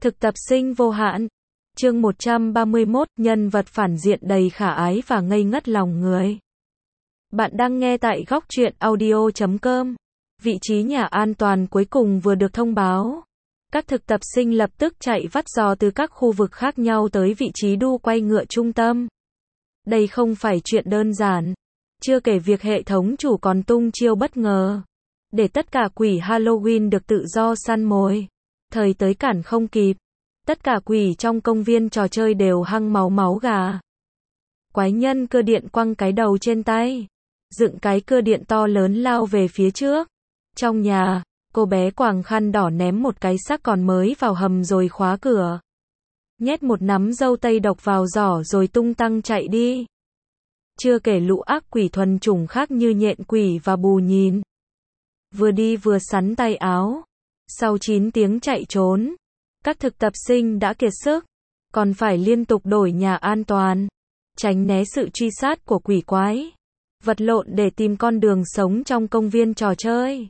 Thực tập sinh vô hạn. Chương 131, nhân vật phản diện đầy khả ái và ngây ngất lòng người. Bạn đang nghe tại góc truyện audio.com. Vị trí nhà an toàn cuối cùng vừa được thông báo. Các thực tập sinh lập tức chạy vắt giò từ các khu vực khác nhau tới vị trí đu quay ngựa trung tâm. Đây không phải chuyện đơn giản. Chưa kể việc hệ thống chủ còn tung chiêu bất ngờ. Để tất cả quỷ Halloween được tự do săn mồi. Thời tới cản không kịp. Tất cả quỷ trong công viên trò chơi đều hăng máu gà. Quái nhân cơ điện quăng cái đầu trên tay. Dựng cái cơ điện to lớn lao về phía trước. Trong nhà, cô bé quàng khăn đỏ ném một cái xác còn mới vào hầm rồi khóa cửa. Nhét một nắm dâu tây độc vào giỏ rồi tung tăng chạy đi. Chưa kể lũ ác quỷ thuần chủng khác như nhện quỷ và bù nhìn. Vừa đi vừa sắn tay áo. Sau 9 tiếng chạy trốn, các thực tập sinh đã kiệt sức, còn phải liên tục đổi nhà an toàn, tránh né sự truy sát của quỷ quái, vật lộn để tìm con đường sống trong công viên trò chơi.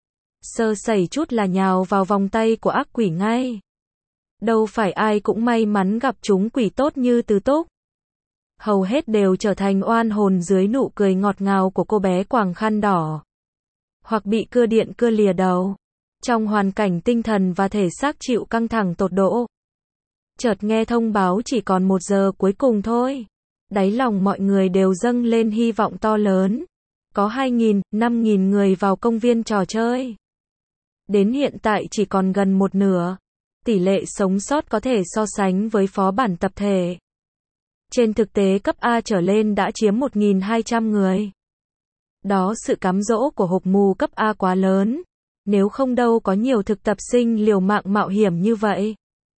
Sơ sẩy chút là nhào vào vòng tay của ác quỷ ngay. Đâu phải ai cũng may mắn gặp chúng quỷ tốt như Từ Túc. Hầu hết đều trở thành oan hồn dưới nụ cười ngọt ngào của cô bé quàng khăn đỏ. Hoặc bị cưa điện cưa lìa đầu. Trong hoàn cảnh tinh thần và thể xác chịu căng thẳng tột độ. Chợt nghe thông báo chỉ còn 1 giờ cuối cùng thôi. Đáy lòng mọi người đều dâng lên hy vọng to lớn. Có 2.000, 5.000 người vào công viên trò chơi. Đến hiện tại chỉ còn gần 1/2. Tỷ lệ sống sót có thể so sánh với phó bản tập thể. Trên thực tế cấp A trở lên đã chiếm 1.200 người. Đó sự cám dỗ của hộp mù cấp A quá lớn. Nếu không đâu có nhiều thực tập sinh liều mạng mạo hiểm như vậy.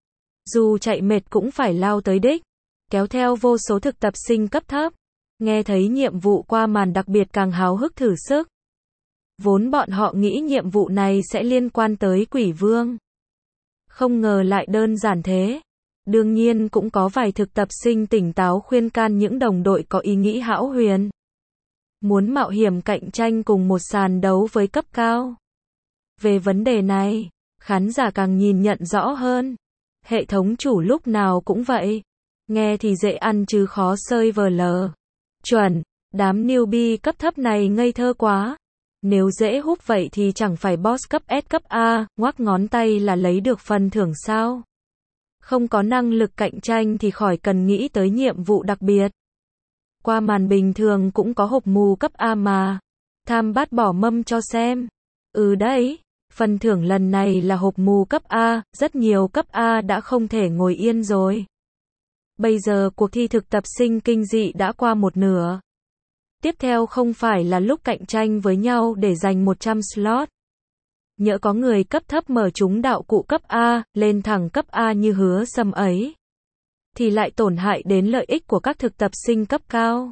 Dù chạy mệt cũng phải lao tới đích. Kéo theo vô số thực tập sinh cấp thấp. Nghe thấy nhiệm vụ qua màn đặc biệt càng háo hức thử sức. Vốn bọn họ nghĩ nhiệm vụ này sẽ liên quan tới quỷ vương. Không ngờ lại đơn giản thế. Đương nhiên cũng có vài thực tập sinh tỉnh táo khuyên can những đồng đội có ý nghĩ hão huyền. Muốn mạo hiểm cạnh tranh cùng một sàn đấu với cấp cao. Về vấn đề này, khán giả càng nhìn nhận rõ hơn. Hệ thống chủ lúc nào cũng vậy. Nghe thì dễ ăn chứ khó sơi vờ lờ. Chuẩn, đám newbie cấp thấp này ngây thơ quá. Nếu dễ hút vậy thì chẳng phải boss cấp S cấp A, ngoắc ngón tay là lấy được phần thưởng sao? Không có năng lực cạnh tranh thì khỏi cần nghĩ tới nhiệm vụ đặc biệt. Qua màn bình thường cũng có hộp mù cấp A mà. Tham bát bỏ mâm cho xem. Đấy. Phần thưởng lần này là hộp mù cấp A, rất nhiều cấp A đã không thể ngồi yên rồi. Bây giờ cuộc thi thực tập sinh kinh dị đã qua 1/2. Tiếp theo không phải là lúc cạnh tranh với nhau để giành 100 slot. Nhỡ có người cấp thấp mở trúng đạo cụ cấp A, lên thẳng cấp A như hứa Sâm ấy. Thì lại tổn hại đến lợi ích của các thực tập sinh cấp cao.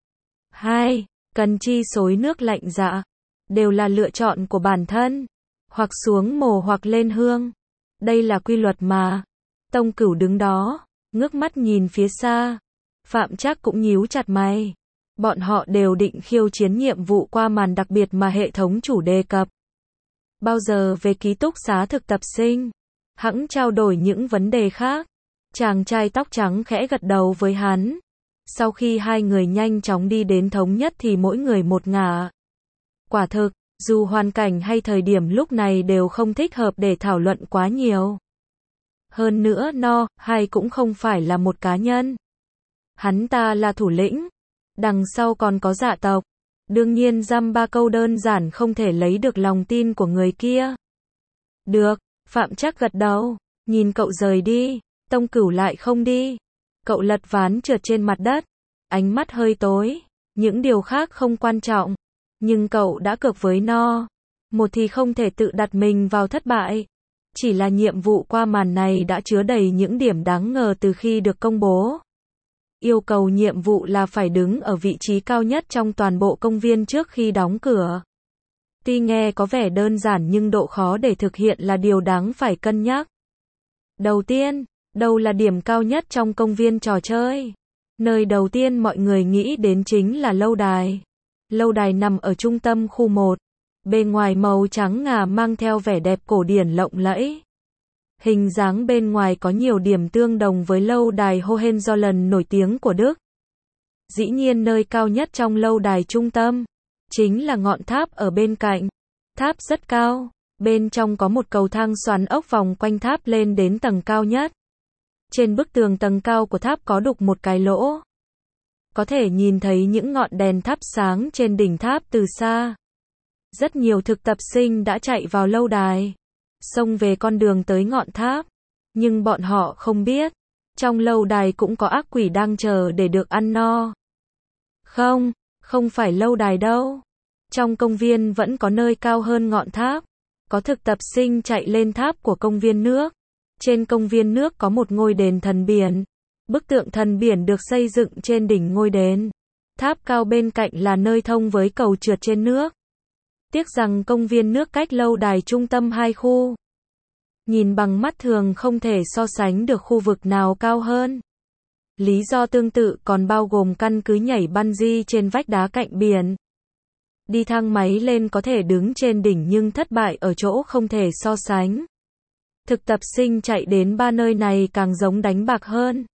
2. Cần chi xối nước lạnh dạ. Đều là lựa chọn của bản thân. Hoặc xuống mồ hoặc lên hương. Đây là quy luật mà. Tông Cửu đứng đó, ngước mắt nhìn phía xa. Phạm Trác cũng nhíu chặt mày. Bọn họ đều định khiêu chiến nhiệm vụ qua màn đặc biệt mà hệ thống chủ đề cập. Bao giờ về ký túc xá thực tập sinh, hẵng trao đổi những vấn đề khác. Chàng trai tóc trắng khẽ gật đầu với hắn. Sau khi hai người nhanh chóng đi đến thống nhất thì mỗi người một ngả. Quả thực, dù hoàn cảnh hay thời điểm lúc này đều không thích hợp để thảo luận quá nhiều. Hơn nữa hay cũng không phải là một cá nhân. Hắn ta là thủ lĩnh. Đằng sau còn có dạ tộc. Đương nhiên dăm ba câu đơn giản không thể lấy được lòng tin của người kia. Được, Phạm Trác gật đầu. Nhìn cậu rời đi. Tông Cửu lại không đi. Cậu lật ván trượt trên mặt đất. Ánh mắt hơi tối. Những điều khác không quan trọng. Nhưng cậu đã cược với một thì không thể tự đặt mình vào thất bại. Chỉ là nhiệm vụ qua màn này đã chứa đầy những điểm đáng ngờ từ khi được công bố. Yêu cầu nhiệm vụ là phải đứng ở vị trí cao nhất trong toàn bộ công viên trước khi đóng cửa. Tuy nghe có vẻ đơn giản nhưng độ khó để thực hiện là điều đáng phải cân nhắc. Đầu tiên, đâu là điểm cao nhất trong công viên trò chơi? Nơi đầu tiên mọi người nghĩ đến chính là lâu đài. Lâu đài nằm ở trung tâm khu 1. Bề ngoài màu trắng ngà mang theo vẻ đẹp cổ điển lộng lẫy. Hình dáng bên ngoài có nhiều điểm tương đồng với lâu đài Hohenzollern nổi tiếng của Đức. Dĩ nhiên nơi cao nhất trong lâu đài trung tâm chính là ngọn tháp ở bên cạnh. Tháp rất cao, bên trong có một cầu thang xoắn ốc vòng quanh tháp lên đến tầng cao nhất. Trên bức tường tầng cao của tháp có đục một cái lỗ. Có thể nhìn thấy những ngọn đèn thắp sáng trên đỉnh tháp từ xa. Rất nhiều thực tập sinh đã chạy vào lâu đài, xông về con đường tới ngọn tháp. Nhưng bọn họ không biết, trong lâu đài cũng có ác quỷ đang chờ để được ăn no. Không phải lâu đài đâu. Trong công viên vẫn có nơi cao hơn ngọn tháp. Có thực tập sinh chạy lên tháp của công viên nước. Trên công viên nước có một ngôi đền thần biển. Bức tượng thần biển được xây dựng trên đỉnh ngôi đền. Tháp cao bên cạnh là nơi thông với cầu trượt trên nước. Tiếc rằng công viên nước cách lâu đài trung tâm 2 khu. Nhìn bằng mắt thường không thể so sánh được khu vực nào cao hơn. Lý do tương tự còn bao gồm căn cứ nhảy bungee trên vách đá cạnh biển. Đi thang máy lên có thể đứng trên đỉnh nhưng thất bại ở chỗ không thể so sánh. Thực tập sinh chạy đến 3 nơi này càng giống đánh bạc hơn.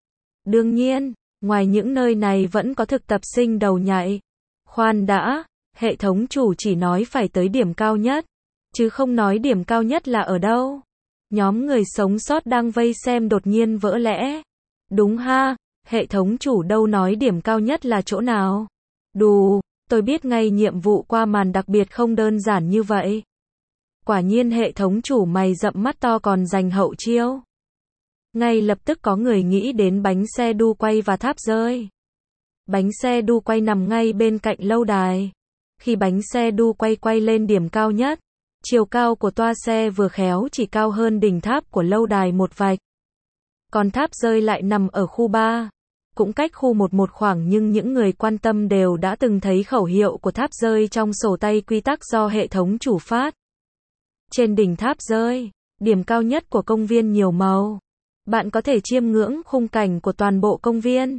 Đương nhiên, ngoài những nơi này vẫn có thực tập sinh đầu nhạy. Khoan đã, hệ thống chủ chỉ nói phải tới điểm cao nhất, chứ không nói điểm cao nhất là ở đâu. Nhóm người sống sót đang vây xem đột nhiên vỡ lẽ. Đúng ha, hệ thống chủ đâu nói điểm cao nhất là chỗ nào. Đù, tôi biết ngay nhiệm vụ qua màn đặc biệt không đơn giản như vậy. Quả nhiên hệ thống chủ mày rậm mắt to còn dành hậu chiêu. Ngay lập tức có người nghĩ đến bánh xe đu quay và tháp rơi. Bánh xe đu quay nằm ngay bên cạnh lâu đài. Khi bánh xe đu quay lên điểm cao nhất, chiều cao của toa xe vừa khéo chỉ cao hơn đỉnh tháp của lâu đài một vạch. Còn tháp rơi lại nằm ở khu 3, cũng cách khu 1 khoảng, nhưng những người quan tâm đều đã từng thấy khẩu hiệu của tháp rơi trong sổ tay quy tắc do hệ thống chủ phát. Trên đỉnh tháp rơi, điểm cao nhất của công viên nhiều màu. Bạn có thể chiêm ngưỡng khung cảnh của toàn bộ công viên.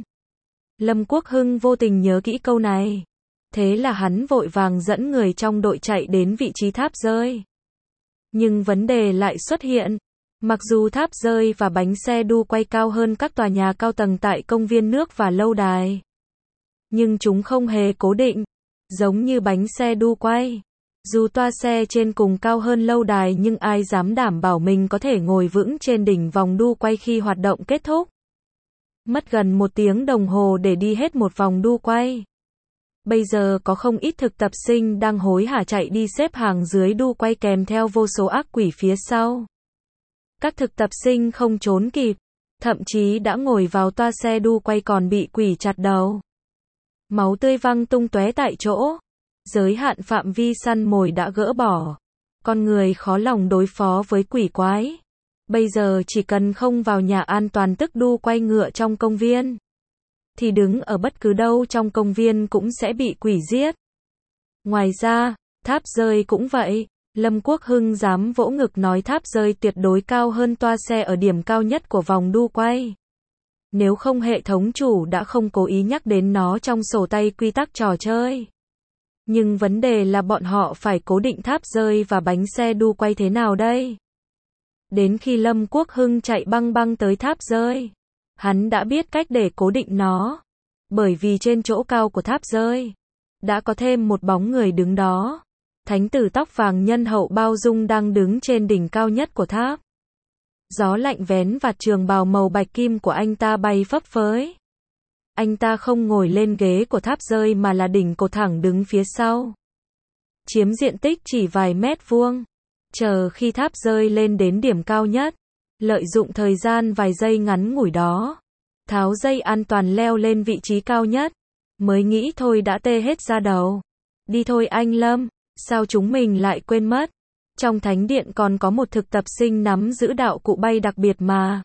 Lâm Quốc Hưng vô tình nhớ kỹ câu này. Thế là hắn vội vàng dẫn người trong đội chạy đến vị trí tháp rơi. Nhưng vấn đề lại xuất hiện. Mặc dù tháp rơi và bánh xe đu quay cao hơn các tòa nhà cao tầng tại công viên nước và lâu đài, nhưng chúng không hề cố định, giống như bánh xe đu quay. Dù toa xe trên cùng cao hơn lâu đài nhưng ai dám đảm bảo mình có thể ngồi vững trên đỉnh vòng đu quay khi hoạt động kết thúc. Mất gần 1 tiếng đồng hồ để đi hết một vòng đu quay. Bây giờ có không ít thực tập sinh đang hối hả chạy đi xếp hàng dưới đu quay kèm theo vô số ác quỷ phía sau. Các thực tập sinh không trốn kịp, thậm chí đã ngồi vào toa xe đu quay còn bị quỷ chặt đầu. Máu tươi văng tung tóe tại chỗ. Giới hạn phạm vi săn mồi đã gỡ bỏ. Con người khó lòng đối phó với quỷ quái. Bây giờ chỉ cần không vào nhà an toàn tức đu quay ngựa trong công viên, thì đứng ở bất cứ đâu trong công viên cũng sẽ bị quỷ giết. Ngoài ra, tháp rơi cũng vậy. Lâm Quốc Hưng dám vỗ ngực nói tháp rơi tuyệt đối cao hơn toa xe ở điểm cao nhất của vòng đu quay. Nếu không hệ thống chủ đã không cố ý nhắc đến nó trong sổ tay quy tắc trò chơi. Nhưng vấn đề là bọn họ phải cố định tháp rơi và bánh xe đu quay thế nào đây? Đến khi Lâm Quốc Hưng chạy băng tới tháp rơi, hắn đã biết cách để cố định nó. Bởi vì trên chỗ cao của tháp rơi, đã có thêm một bóng người đứng đó. Thánh tử tóc vàng nhân hậu bao dung đang đứng trên đỉnh cao nhất của tháp. Gió lạnh vén vạt trường bào màu bạch kim của anh ta bay phấp phới. Anh ta không ngồi lên ghế của tháp rơi mà là đỉnh cột thẳng đứng phía sau. Chiếm diện tích chỉ vài mét vuông. Chờ khi tháp rơi lên đến điểm cao nhất, lợi dụng thời gian vài giây ngắn ngủi đó, tháo dây an toàn leo lên vị trí cao nhất. Mới nghĩ thôi đã tê hết da đầu. Đi thôi anh Lâm, sao chúng mình lại quên mất? Trong thánh điện còn có một thực tập sinh nắm giữ đạo cụ bay đặc biệt mà.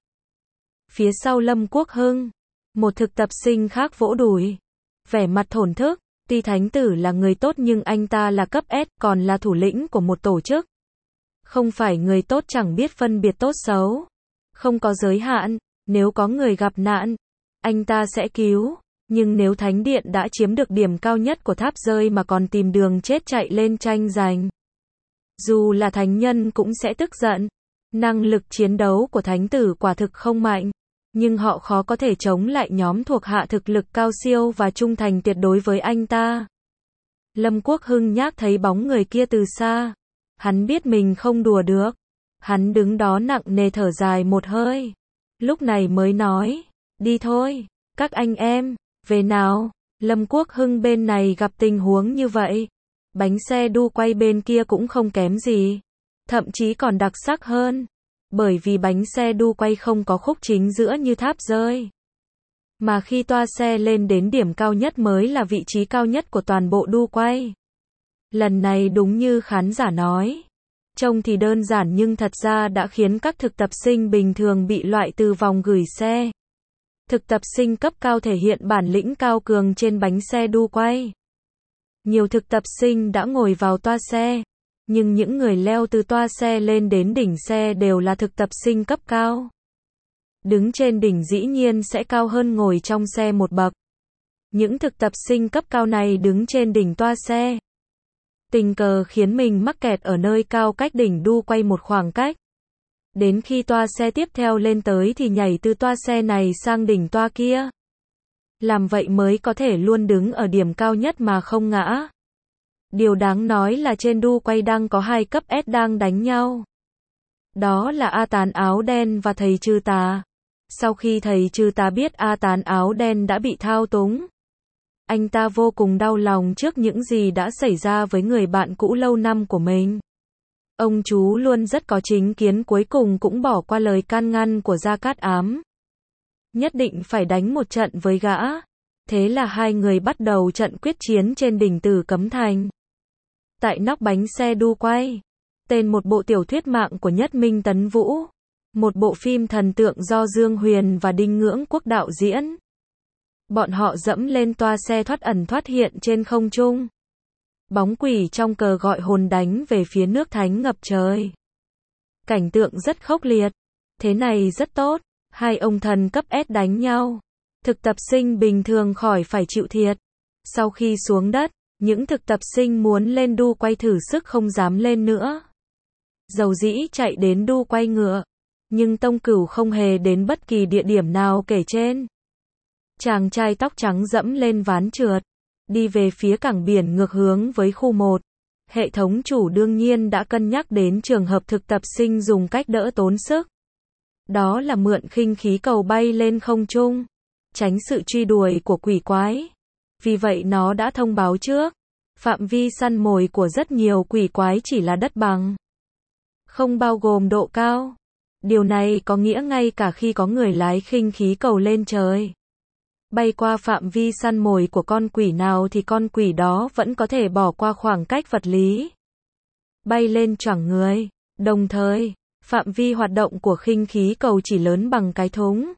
Phía sau Lâm Quốc Hưng, một thực tập sinh khác vỗ đùi, vẻ mặt thổn thức. Tuy thánh tử là người tốt nhưng anh ta là cấp S, còn là thủ lĩnh của một tổ chức. Không phải người tốt chẳng biết phân biệt tốt xấu. Không có giới hạn, nếu có người gặp nạn, anh ta sẽ cứu. Nhưng nếu thánh điện đã chiếm được điểm cao nhất của tháp rơi mà còn tìm đường chết chạy lên tranh giành, dù là thánh nhân cũng sẽ tức giận. Năng lực chiến đấu của thánh tử quả thực không mạnh, nhưng họ khó có thể chống lại nhóm thuộc hạ thực lực cao siêu và trung thành tuyệt đối với anh ta. Lâm Quốc Hưng nhác thấy bóng người kia từ xa. Hắn biết mình không đùa được. Hắn đứng đó nặng nề thở dài một hơi. Lúc này mới nói, đi thôi, các anh em, về nào. Lâm Quốc Hưng bên này gặp tình huống như vậy. Bánh xe đu quay bên kia cũng không kém gì. Thậm chí còn đặc sắc hơn. Bởi vì bánh xe đu quay không có khúc chính giữa như tháp rơi. Mà khi toa xe lên đến điểm cao nhất mới là vị trí cao nhất của toàn bộ đu quay. Lần này đúng như khán giả nói. Trông thì đơn giản nhưng thật ra đã khiến các thực tập sinh bình thường bị loại từ vòng gửi xe. Thực tập sinh cấp cao thể hiện bản lĩnh cao cường trên bánh xe đu quay. Nhiều thực tập sinh đã ngồi vào toa xe. Nhưng những người leo từ toa xe lên đến đỉnh xe đều là thực tập sinh cấp cao. Đứng trên đỉnh dĩ nhiên sẽ cao hơn ngồi trong xe một bậc. Những thực tập sinh cấp cao này đứng trên đỉnh toa xe. Tình cờ khiến mình mắc kẹt ở nơi cao cách đỉnh đu quay một khoảng cách. Đến khi toa xe tiếp theo lên tới thì nhảy từ toa xe này sang đỉnh toa kia. Làm vậy mới có thể luôn đứng ở điểm cao nhất mà không ngã. Điều đáng nói là trên đu quay đang có 2 cấp S đang đánh nhau. Đó là A Tán áo đen và thầy Trừ Tà. Sau khi thầy Trừ Tà biết A Tán áo đen đã bị thao túng, anh ta vô cùng đau lòng trước những gì đã xảy ra với người bạn cũ lâu năm của mình. Ông chú luôn rất có chính kiến, cuối cùng cũng bỏ qua lời can ngăn của Gia Cát Ám. Nhất định phải đánh một trận với gã. Thế là hai người bắt đầu trận quyết chiến trên đỉnh Tử Cấm Thành. Tại nóc bánh xe đu quay. Tên một bộ tiểu thuyết mạng của Nhất Minh Tấn Vũ. Một bộ phim thần tượng do Dương Huyền và Đinh Ngưỡng Quốc đạo diễn. Bọn họ dẫm lên toa xe thoát ẩn thoát hiện trên không trung. Bóng quỷ trong cờ gọi hồn đánh về phía nước thánh ngập trời. Cảnh tượng rất khốc liệt. Thế này rất tốt. Hai ông thần cấp S đánh nhau. Thực tập sinh bình thường khỏi phải chịu thiệt. Sau khi xuống đất, những thực tập sinh muốn lên đu quay thử sức không dám lên nữa. Dầu dĩ chạy đến đu quay ngựa. Nhưng Tông Cửu không hề đến bất kỳ địa điểm nào kể trên. Chàng trai tóc trắng dẫm lên ván trượt. Đi về phía cảng biển ngược hướng với khu 1. Hệ thống chủ đương nhiên đã cân nhắc đến trường hợp thực tập sinh dùng cách đỡ tốn sức. Đó là mượn khinh khí cầu bay lên không trung. Tránh sự truy đuổi của quỷ quái. Vì vậy nó đã thông báo trước. Phạm vi săn mồi của rất nhiều quỷ quái chỉ là đất bằng. Không bao gồm độ cao. Điều này có nghĩa ngay cả khi có người lái khinh khí cầu lên trời, bay qua phạm vi săn mồi của con quỷ nào thì con quỷ đó vẫn có thể bỏ qua khoảng cách vật lý. Bay lên choảng người. Đồng thời, phạm vi hoạt động của khinh khí cầu chỉ lớn bằng cái thúng.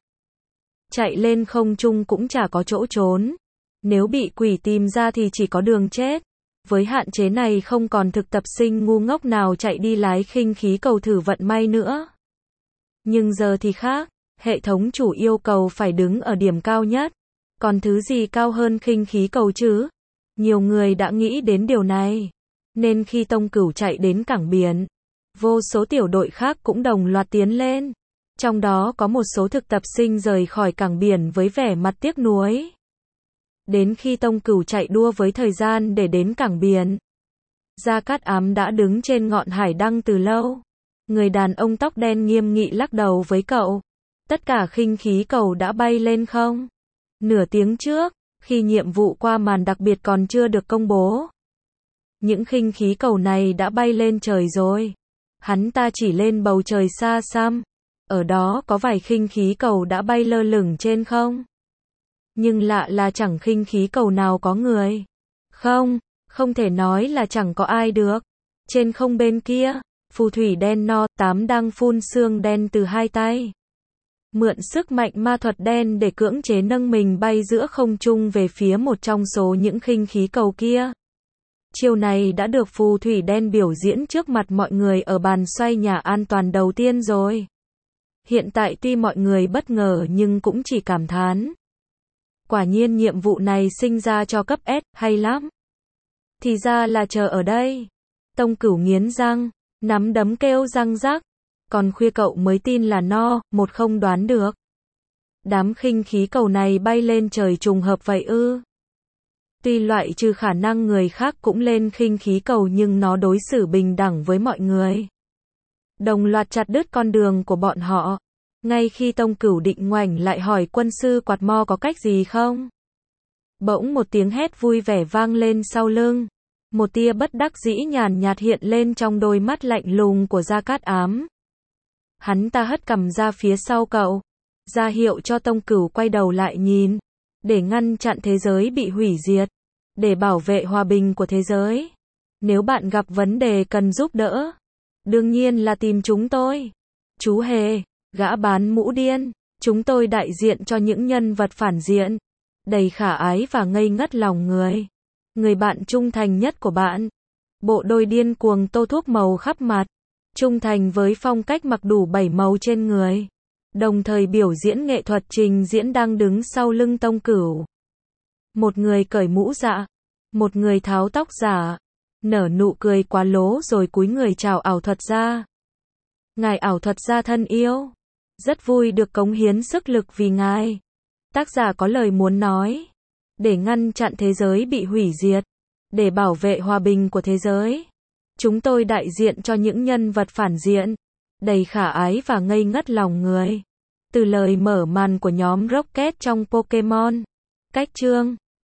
Chạy lên không trung cũng chả có chỗ trốn. Nếu bị quỷ tìm ra thì chỉ có đường chết. Với hạn chế này không còn thực tập sinh ngu ngốc nào chạy đi lái khinh khí cầu thử vận may nữa. Nhưng giờ thì khác. Hệ thống chủ yêu cầu phải đứng ở điểm cao nhất. Còn thứ gì cao hơn khinh khí cầu chứ? Nhiều người đã nghĩ đến điều này. Nên khi Tông Cửu chạy đến cảng biển, vô số tiểu đội khác cũng đồng loạt tiến lên. Trong đó có một số thực tập sinh rời khỏi cảng biển với vẻ mặt tiếc nuối. Đến khi Tông Cửu chạy đua với thời gian để đến cảng biển, Gia Cát Ám đã đứng trên ngọn hải đăng từ lâu. Người đàn ông tóc đen nghiêm nghị lắc đầu với cậu. Tất cả khinh khí cầu đã bay lên không? Nửa tiếng trước, khi nhiệm vụ qua màn đặc biệt còn chưa được công bố, những khinh khí cầu này đã bay lên trời rồi. Hắn ta chỉ lên bầu trời xa xăm. Ở đó có vài khinh khí cầu đã bay lơ lửng trên không. Nhưng lạ là chẳng khinh khí cầu nào có người. Không thể nói là chẳng có ai được. Trên không bên kia, phù thủy đen no 8 đang phun sương đen từ hai tay. Mượn sức mạnh ma thuật đen để cưỡng chế nâng mình bay giữa không trung về phía một trong số những khinh khí cầu kia. Chiều này đã được phù thủy đen biểu diễn trước mặt mọi người ở bàn xoay nhà an toàn đầu tiên rồi. Hiện tại tuy mọi người bất ngờ nhưng cũng chỉ cảm thán. Quả nhiên nhiệm vụ này sinh ra cho cấp S, hay lắm. Thì ra là chờ ở đây. Tông Cửu nghiến răng, nắm đấm kêu răng rắc. còn khuya cậu mới tin là no, một không đoán được. Đám khinh khí cầu này bay lên trời trùng hợp vậy ư? Tuy loại trừ khả năng người khác cũng lên khinh khí cầu nhưng nó đối xử bình đẳng với mọi người. Đồng loạt chặt đứt con đường của bọn họ. Ngay khi Tông Cửu định ngoảnh lại hỏi quân sư Quạt Mo có cách gì không? Bỗng một tiếng hét vui vẻ vang lên sau lưng. Một tia bất đắc dĩ nhàn nhạt hiện lên trong đôi mắt lạnh lùng của Gia Cát Ám. Hắn ta hất cằm ra phía sau cậu, ra hiệu cho Tông Cửu quay đầu lại nhìn, để ngăn chặn thế giới bị hủy diệt, để bảo vệ hòa bình của thế giới. Nếu bạn gặp vấn đề cần giúp đỡ, đương nhiên là tìm chúng tôi. Chú Hề, gã bán mũ điên, chúng tôi đại diện cho những nhân vật phản diện, đầy khả ái và ngây ngất lòng người. Người bạn trung thành nhất của bạn. Bộ đôi điên cuồng tô thuốc màu khắp mặt, trung thành với phong cách mặc đủ 7 màu trên người, đồng thời biểu diễn nghệ thuật trình diễn đang đứng sau lưng Tông Cửu. Một người cởi mũ dạ, một người tháo tóc giả, nở nụ cười quá lố rồi cúi người chào ảo thuật gia. Ngài ảo thuật gia thân yêu, rất vui được cống hiến sức lực vì ngài. Tác giả có lời muốn nói, để ngăn chặn thế giới bị hủy diệt, để bảo vệ hòa bình của thế giới. Chúng tôi đại diện cho những nhân vật phản diện, đầy khả ái và ngây ngất lòng người. Từ lời mở màn của nhóm Rocket trong Pokemon. Cách chương